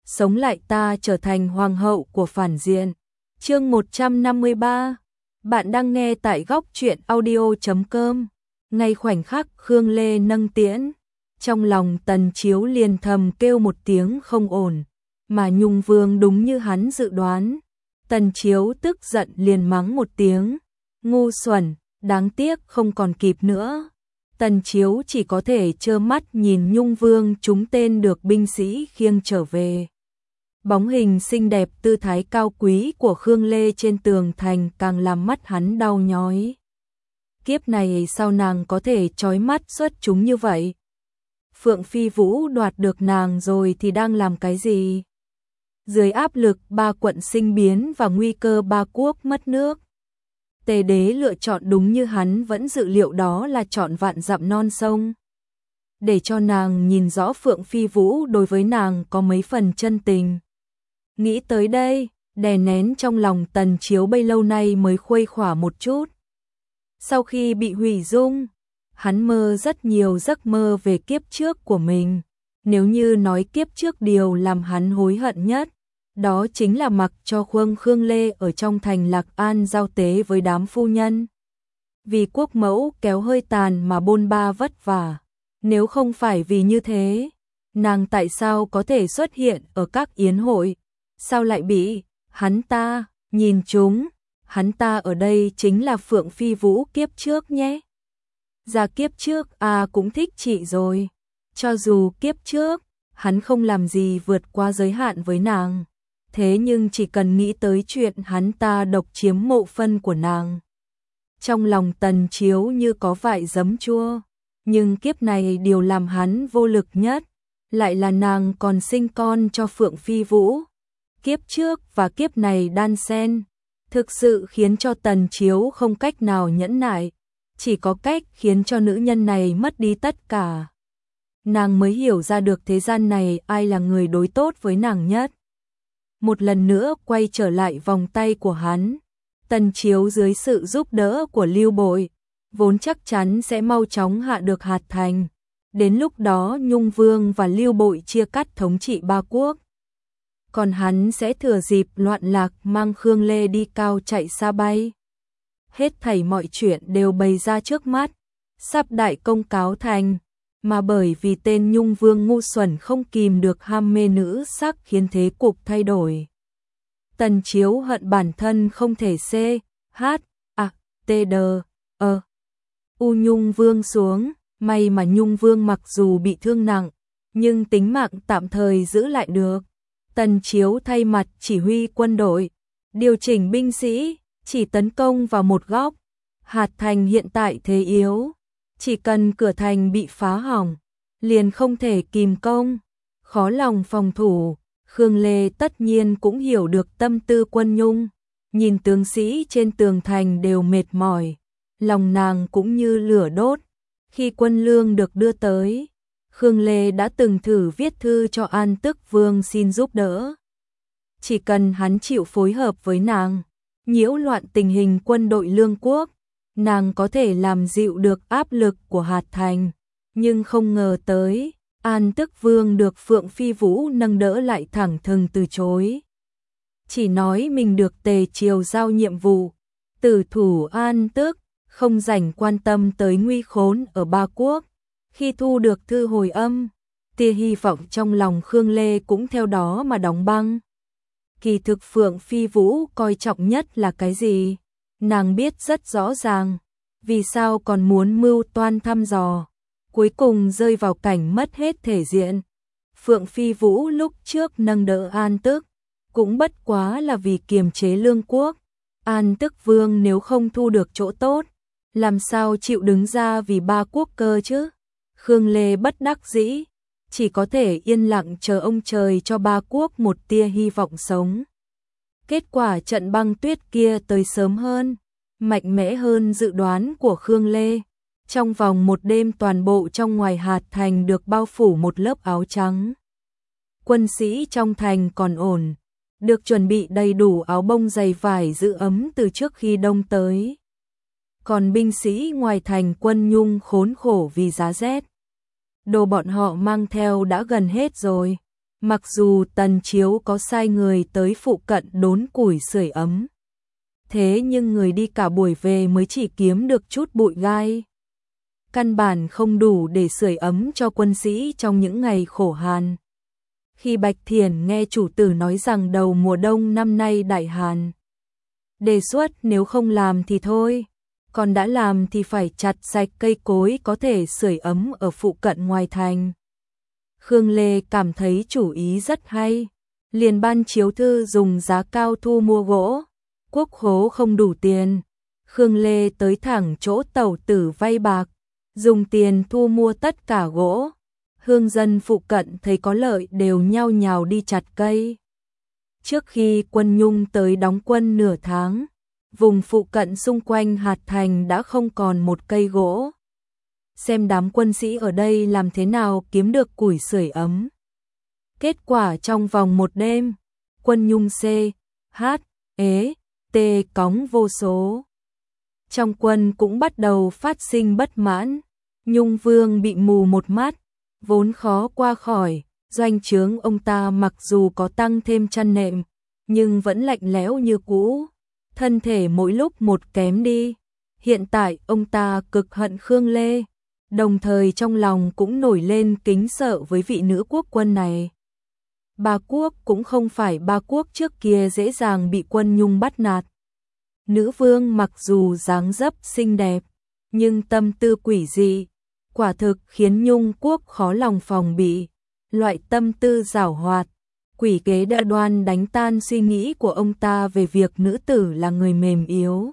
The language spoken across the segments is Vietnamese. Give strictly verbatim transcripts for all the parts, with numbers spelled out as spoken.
sống lại ta trở thành hoàng hậu của phản diện. Chương một trăm năm mươi ba. Bạn đang nghe tại góc truyện audio chấm com. Ngay khoảnh khắc Khương Lê nâng tiễn, trong lòng Tần Chiếu liền thầm kêu một tiếng không ổn, mà Nhung Vương đúng như hắn dự đoán. Tần Chiếu tức giận liền mắng một tiếng, ngu xuẩn, đáng tiếc không còn kịp nữa. Tần Chiếu chỉ có thể trơ mắt nhìn Nhung Vương trúng tên được binh sĩ khiêng trở về. Bóng hình xinh đẹp tư thái cao quý của Khương Lê trên tường thành càng làm mắt hắn đau nhói. Kiếp này sao nàng có thể chói mắt xuất chúng như vậy? Phượng Phi Vũ đoạt được nàng rồi thì đang làm cái gì? Dưới áp lực ba quận sinh biến và nguy cơ ba quốc mất nước, Tề Đế lựa chọn đúng như hắn vẫn dự liệu, đó là chọn vạn dặm non sông. Để cho nàng nhìn rõ Phượng Phi Vũ đối với nàng có mấy phần chân tình. Nghĩ tới đây, đè nén trong lòng Tần Chiếu bấy lâu nay mới khuây khỏa một chút. Sau khi bị hủy dung, hắn mơ rất nhiều giấc mơ về kiếp trước của mình. Nếu như nói kiếp trước điều làm hắn hối hận nhất, đó chính là mặc cho Khương Khương Lê ở trong thành Lạc An giao tế với đám phu nhân. Vì quốc mẫu kéo hơi tàn mà bôn ba vất vả. Nếu không phải vì như thế, nàng tại sao có thể xuất hiện ở các yến hội? Sao lại bị hắn ta nhìn trúng? Hắn ta ở đây chính là Phượng Phi Vũ kiếp trước nhé. Ra kiếp trước à cũng thích chị rồi. Cho dù kiếp trước hắn không làm gì vượt qua giới hạn với nàng, thế nhưng chỉ cần nghĩ tới chuyện hắn ta độc chiếm mộ phân của nàng, trong lòng Tần Chiếu như có vại giấm chua. Nhưng kiếp này điều làm hắn vô lực nhất lại là nàng còn sinh con cho Phượng Phi Vũ. Kiếp trước và kiếp này đan xen, thực sự khiến cho Tần Chiếu không cách nào nhẫn nại, chỉ có cách khiến cho nữ nhân này mất đi tất cả. Nàng mới hiểu ra được thế gian này ai là người đối tốt với nàng nhất. Một lần nữa quay trở lại vòng tay của hắn, Tần Chiếu dưới sự giúp đỡ của Lưu Bội, vốn chắc chắn sẽ mau chóng hạ được hạt thành. Đến lúc đó Nhung Vương và Lưu Bội chia cắt thống trị ba quốc. Còn hắn sẽ thừa dịp loạn lạc mang Khương Lê đi cao chạy xa bay. Hết thảy mọi chuyện đều bày ra trước mắt, sắp đại công cáo thành. Mà bởi vì tên Nhung Vương ngu xuẩn không kìm được ham mê nữ sắc khiến thế cục thay đổi. Tần Chiếu hận bản thân không thể C, H, A, T, D, E, U Nhung Vương xuống. May mà Nhung Vương mặc dù bị thương nặng, nhưng tính mạng tạm thời giữ lại được. Tần Chiếu thay mặt chỉ huy quân đội, điều chỉnh binh sĩ, chỉ tấn công vào một góc. Hạt thành hiện tại thế yếu, chỉ cần cửa thành bị phá hỏng, liền không thể kìm công, khó lòng phòng thủ. Khương Lê tất nhiên cũng hiểu được tâm tư quân Nhung, nhìn tướng sĩ trên tường thành đều mệt mỏi, lòng nàng cũng như lửa đốt. Khi quân lương được đưa tới, Khương Lê đã từng thử viết thư cho An Tức Vương xin giúp đỡ. Chỉ cần hắn chịu phối hợp với nàng, nhiễu loạn tình hình quân đội lương quốc, nàng có thể làm dịu được áp lực của hạt thành. Nhưng không ngờ tới, An Tức Vương được Phượng Phi Vũ nâng đỡ lại thẳng thừng từ chối. Chỉ nói mình được Tề Triều giao nhiệm vụ, tử thủ An Tức, không rảnh quan tâm tới nguy khốn ở ba quốc. Khi thu được thư hồi âm, tia hy vọng trong lòng Khương Lê cũng theo đó mà đóng băng. Kỳ thực Phượng Phi Vũ coi trọng nhất là cái gì? Nàng biết rất rõ ràng, vì sao còn muốn mưu toan thăm dò, cuối cùng rơi vào cảnh mất hết thể diện. Phượng Phi Vũ lúc trước nâng đỡ An Tức, cũng bất quá là vì kiềm chế lương quốc. An Tức Vương nếu không thu được chỗ tốt, làm sao chịu đứng ra vì ba quốc cơ chứ? Khương Lê bất đắc dĩ, chỉ có thể yên lặng chờ ông trời cho ba quốc một tia hy vọng sống. Kết quả trận băng tuyết kia tới sớm hơn, mạnh mẽ hơn dự đoán của Khương Lê. Trong vòng một đêm toàn bộ trong ngoài hạt thành được bao phủ một lớp áo trắng. Quân sĩ trong thành còn ổn, được chuẩn bị đầy đủ áo bông dày vải giữ ấm từ trước khi đông tới. Còn binh sĩ ngoài thành quân Nhung khốn khổ vì giá rét. Đồ bọn họ mang theo đã gần hết rồi, Mặc dù Tần Chiếu có sai người tới phụ cận đốn củi sưởi ấm, thế nhưng người đi cả buổi về mới chỉ kiếm được chút bụi gai. Căn bản không đủ để sưởi ấm cho quân sĩ trong những ngày khổ hàn. Khi Bạch Thiển nghe chủ tử nói rằng đầu mùa đông năm nay đại hàn, đề xuất nếu không làm thì thôi, còn đã làm thì phải chặt sạch cây cối có thể sưởi ấm ở phụ cận ngoài thành. Khương Lê cảm thấy chủ ý rất hay, liền ban chiếu thư dùng giá cao thu mua gỗ. Quốc khố không đủ tiền, Khương Lê tới thẳng chỗ tẩu tử vay bạc, dùng tiền thu mua tất cả gỗ. Hương dân phụ cận thấy có lợi đều nhao nhào đi chặt cây. Trước khi quân Nhung tới đóng quân nửa tháng, vùng phụ cận xung quanh Hạt Thành đã không còn một cây gỗ. Xem đám quân sĩ ở đây làm thế nào kiếm được củi sưởi ấm. Kết quả trong vòng một đêm, quân Nhung C, H, E, T cóng vô số. Trong quân cũng bắt đầu phát sinh bất mãn. Nhung Vương bị mù một mắt, vốn khó qua khỏi. Doanh trướng ông ta mặc dù có tăng thêm chăn nệm, nhưng vẫn lạnh lẽo như cũ. Thân thể mỗi lúc một kém đi. Hiện tại ông ta cực hận Khương Lê, đồng thời trong lòng cũng nổi lên kính sợ với vị nữ quốc quân này. Ba quốc cũng không phải ba quốc trước kia dễ dàng bị quân Nhung bắt nạt. Nữ vương mặc dù dáng dấp xinh đẹp, nhưng tâm tư quỷ dị, quả thực khiến Nhung quốc khó lòng phòng bị. Loại tâm tư giảo hoạt, quỷ kế đa đoan đánh tan suy nghĩ của ông ta về việc nữ tử là người mềm yếu,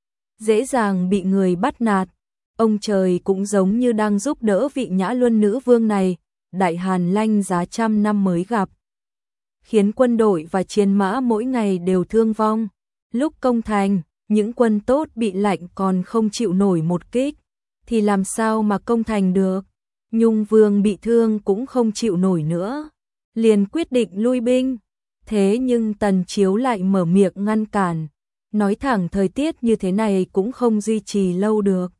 dễ dàng bị người bắt nạt. Ông trời cũng giống như đang giúp đỡ vị Nhã Luân nữ vương này, đại hàn lanh giá trăm năm mới gặp, khiến quân đội và chiến mã mỗi ngày đều thương vong. Lúc công thành, những quân tốt bị lạnh còn không chịu nổi một kích, thì làm sao mà công thành được. Nhung Vương bị thương cũng không chịu nổi nữa, liền quyết định lui binh. Thế nhưng Tần Chiếu lại mở miệng ngăn cản, nói thẳng thời tiết như thế này cũng không duy trì lâu được.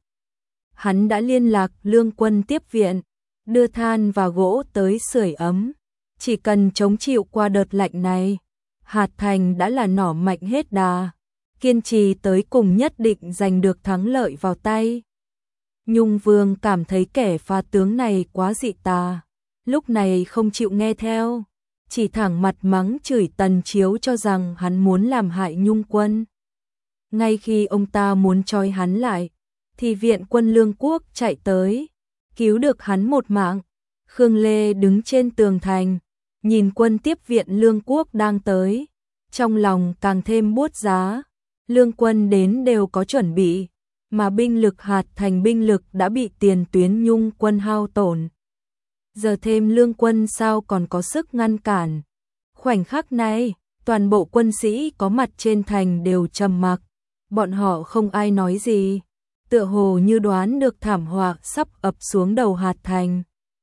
Hắn đã liên lạc lương quân tiếp viện, đưa than và gỗ tới sưởi ấm. Chỉ cần chống chịu qua đợt lạnh này, Hạt Thành đã là nỏ mạnh hết đà, kiên trì tới cùng nhất định giành được thắng lợi vào tay. Nhung Vương cảm thấy kẻ phá tướng này quá dị tà, lúc này không chịu nghe theo, chỉ thẳng mặt mắng chửi Tần Chiếu cho rằng hắn muốn làm hại Nhung quân. Ngay khi ông ta muốn trói hắn lại, thì viện quân Lương Quốc chạy tới, cứu được hắn một mạng. Khương Lê đứng trên tường thành, nhìn quân tiếp viện Lương Quốc đang tới, trong lòng càng thêm buốt giá. Lương quân đến đều có chuẩn bị, mà binh lực Hạt Thành binh lực đã bị tiền tuyến Nhung quân hao tổn. Giờ thêm Lương quân sao còn có sức ngăn cản. Khoảnh khắc này, toàn bộ quân sĩ có mặt trên thành đều trầm mặc, bọn họ không ai nói gì, tựa hồ như đoán được thảm họa sắp ập xuống đầu Hạt Thành.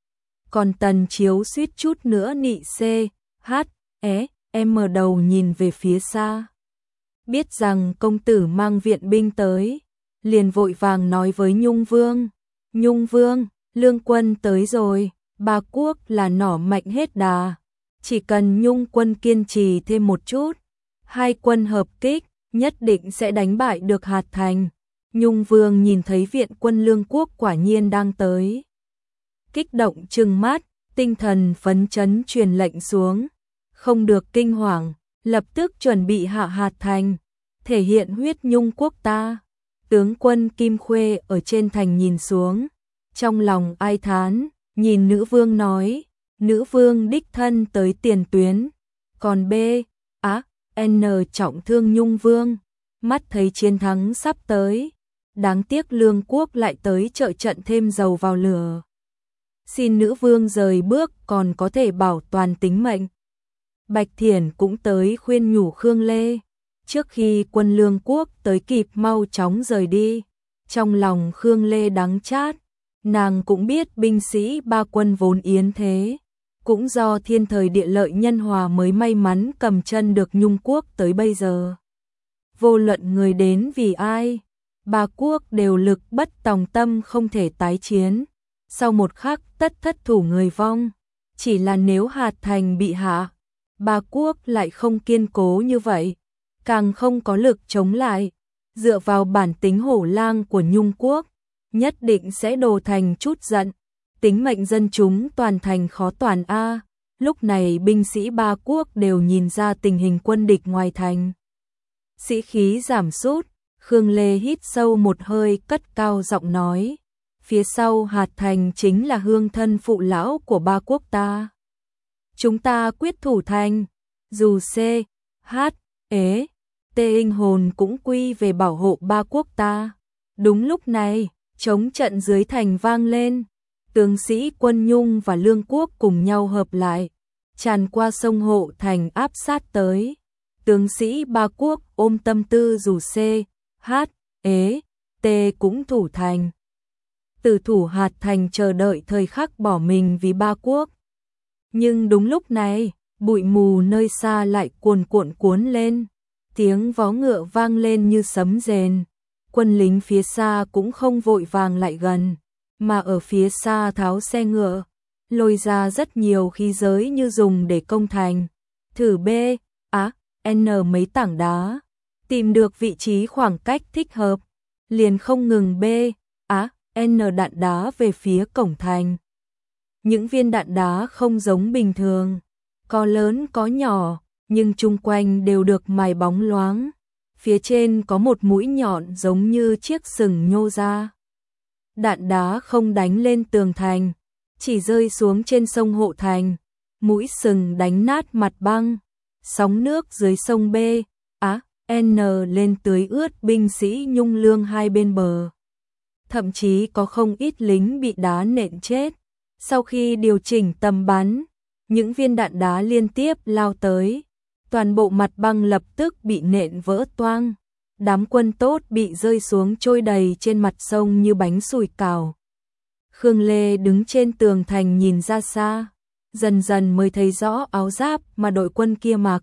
Còn Tần Chiếu suýt chút nữa nị C, H, E, M đầu nhìn về phía xa. Biết rằng công tử mang viện binh tới, liền vội vàng nói với Nhung Vương. Nhung Vương, Lương quân tới rồi, ba quốc là nỏ mạnh hết đà. Chỉ cần Nhung quân kiên trì thêm một chút, hai quân hợp kích, nhất định sẽ đánh bại được Hạt Thành. Nhung Vương nhìn thấy viện quân Lương Quốc quả nhiên đang tới, kích động trừng mắt, tinh thần phấn chấn truyền lệnh xuống, không được kinh hoàng, lập tức chuẩn bị hạ Hạt Thành, thể hiện huyết Nhung quốc ta. Tướng quân Kim Khuê ở trên thành nhìn xuống, trong lòng ai thán, nhìn nữ vương nói, nữ vương đích thân tới tiền tuyến, còn B, á, N trọng thương Nhung Vương, mắt thấy chiến thắng sắp tới, đáng tiếc Lương Quốc lại tới trợ trận thêm dầu vào lửa. Xin nữ vương rời bước còn có thể bảo toàn tính mệnh. Bạch Thiển cũng tới khuyên nhủ Khương Lê, trước khi quân Lương Quốc tới kịp mau chóng rời đi. Trong lòng Khương Lê đắng chát, nàng cũng biết binh sĩ ba quân vốn yến thế, cũng do thiên thời địa lợi nhân hòa mới may mắn cầm chân được Nhung Quốc tới bây giờ. Vô luận người đến vì ai, ba quốc đều lực bất tòng tâm không thể tái chiến, sau một khắc tất thất thủ người vong. Chỉ là nếu Hạt Thành bị hạ, ba quốc lại không kiên cố như vậy, càng không có lực chống lại, dựa vào bản tính hổ lang của Nhung quốc, nhất định sẽ đổ thành chút giận, tính mệnh dân chúng toàn thành khó toàn a. Lúc này binh sĩ ba quốc đều nhìn ra tình hình quân địch ngoài thành. Sĩ khí giảm sút, Khương Lê hít sâu một hơi cất cao giọng nói, phía sau Hạt Thành chính là hương thân phụ lão của ba quốc ta. Chúng ta quyết thủ thành, dù C, H, Ế, T linh hồn cũng quy về bảo hộ ba quốc ta. Đúng lúc này, chống trận dưới thành vang lên, tướng sĩ quân Nhung và Lương quốc cùng nhau hợp lại, tràn qua sông Hộ Thành áp sát tới. Tướng sĩ ba quốc ôm tâm tư dù C, H, Ế, T cũng thủ thành. Tử thủ Hạt Thành chờ đợi thời khắc bỏ mình vì ba quốc. Nhưng đúng lúc này, bụi mù nơi xa lại cuồn cuộn cuốn lên, tiếng vó ngựa vang lên như sấm rền. Quân lính phía xa cũng không vội vàng lại gần, mà ở phía xa tháo xe ngựa, lôi ra rất nhiều khí giới như dùng để công thành. Thử B, á, N mấy tảng đá, tìm được vị trí khoảng cách thích hợp, liền không ngừng B, á, N đạn đá về phía cổng thành. Những viên đạn đá không giống bình thường, có lớn có nhỏ, nhưng chung quanh đều được mài bóng loáng. Phía trên có một mũi nhọn giống như chiếc sừng nhô ra. Đạn đá không đánh lên tường thành, chỉ rơi xuống trên sông Hộ Thành. Mũi sừng đánh nát mặt băng, sóng nước dưới sông B, á, N lên tưới ướt binh sĩ Nhung Lương hai bên bờ. Thậm chí có không ít lính bị đá nện chết. Sau khi điều chỉnh tầm bắn, những viên đạn đá liên tiếp lao tới. Toàn bộ mặt băng lập tức bị nện vỡ toang. Đám quân tốt bị rơi xuống trôi đầy trên mặt sông như bánh sủi cảo. Khương Lê đứng trên tường thành nhìn ra xa, dần dần mới thấy rõ áo giáp mà đội quân kia mặc.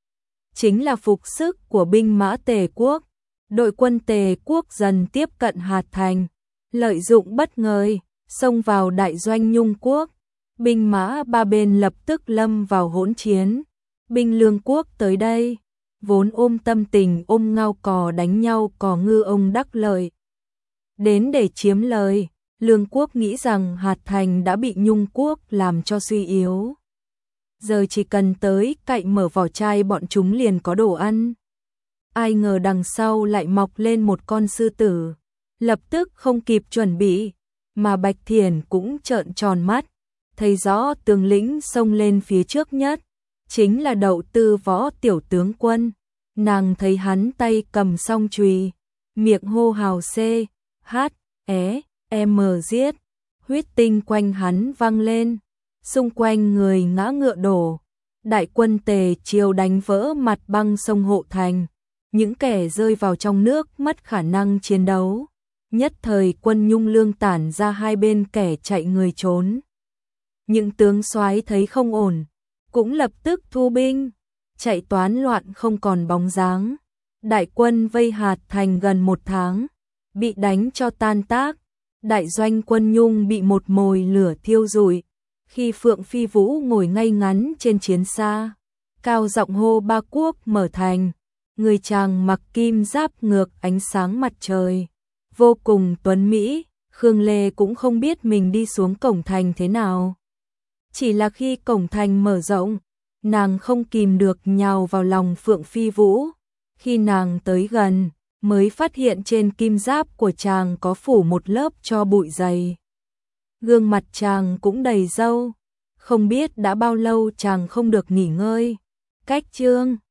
Chính là phục sức của binh mã Tề quốc. Đội quân Tề quốc dần tiếp cận Hạt Thành, lợi dụng bất ngờ, xông vào đại doanh Nhung quốc. Binh mã ba bên lập tức lâm vào hỗn chiến. Binh Lương quốc tới đây, vốn ôm tâm tình ôm ngao cò đánh nhau cò ngư ông đắc lợi. Đến để chiếm lời, Lương quốc nghĩ rằng Hạt Thành đã bị Nhung quốc làm cho suy yếu. Giờ chỉ cần tới cậy mở vỏ chai bọn chúng liền có đồ ăn. Ai ngờ đằng sau lại mọc lên một con sư tử, lập tức không kịp chuẩn bị, mà Bạch Thiển cũng trợn tròn mắt, thấy rõ tướng lĩnh xông lên phía trước nhất. Chính là Đậu Tư Võ tiểu tướng quân. Nàng thấy hắn tay cầm song chùy, miệng hô hào C, H, É, M giết, huyết tinh quanh hắn vang lên, xung quanh người ngã ngựa đổ. Đại quân Tề triều đánh vỡ mặt băng sông Hộ Thành, những kẻ rơi vào trong nước mất khả năng chiến đấu. Nhất thời quân Nhung Lương tản ra hai bên kẻ chạy người trốn. Những tướng soái thấy không ổn, cũng lập tức thu binh, chạy toán loạn không còn bóng dáng. Đại quân vây Hạt Thành gần một tháng, bị đánh cho tan tác. Đại doanh quân Nhung bị một mồi lửa thiêu rụi. Khi Phượng Phi Vũ ngồi ngay ngắn trên chiến xa, cao giọng hô ba quốc mở thành. Người chàng mặc kim giáp ngược ánh sáng mặt trời, vô cùng tuấn mỹ. Khương Lê cũng không biết mình đi xuống cổng thành thế nào. Chỉ là khi cổng thành mở rộng, nàng không kìm được nhào vào lòng Phượng Phi Vũ. Khi nàng tới gần, mới phát hiện trên kim giáp của chàng có phủ một lớp tro bụi dày. Gương mặt chàng cũng đầy râu, không biết đã bao lâu chàng không được nghỉ ngơi. Cách chương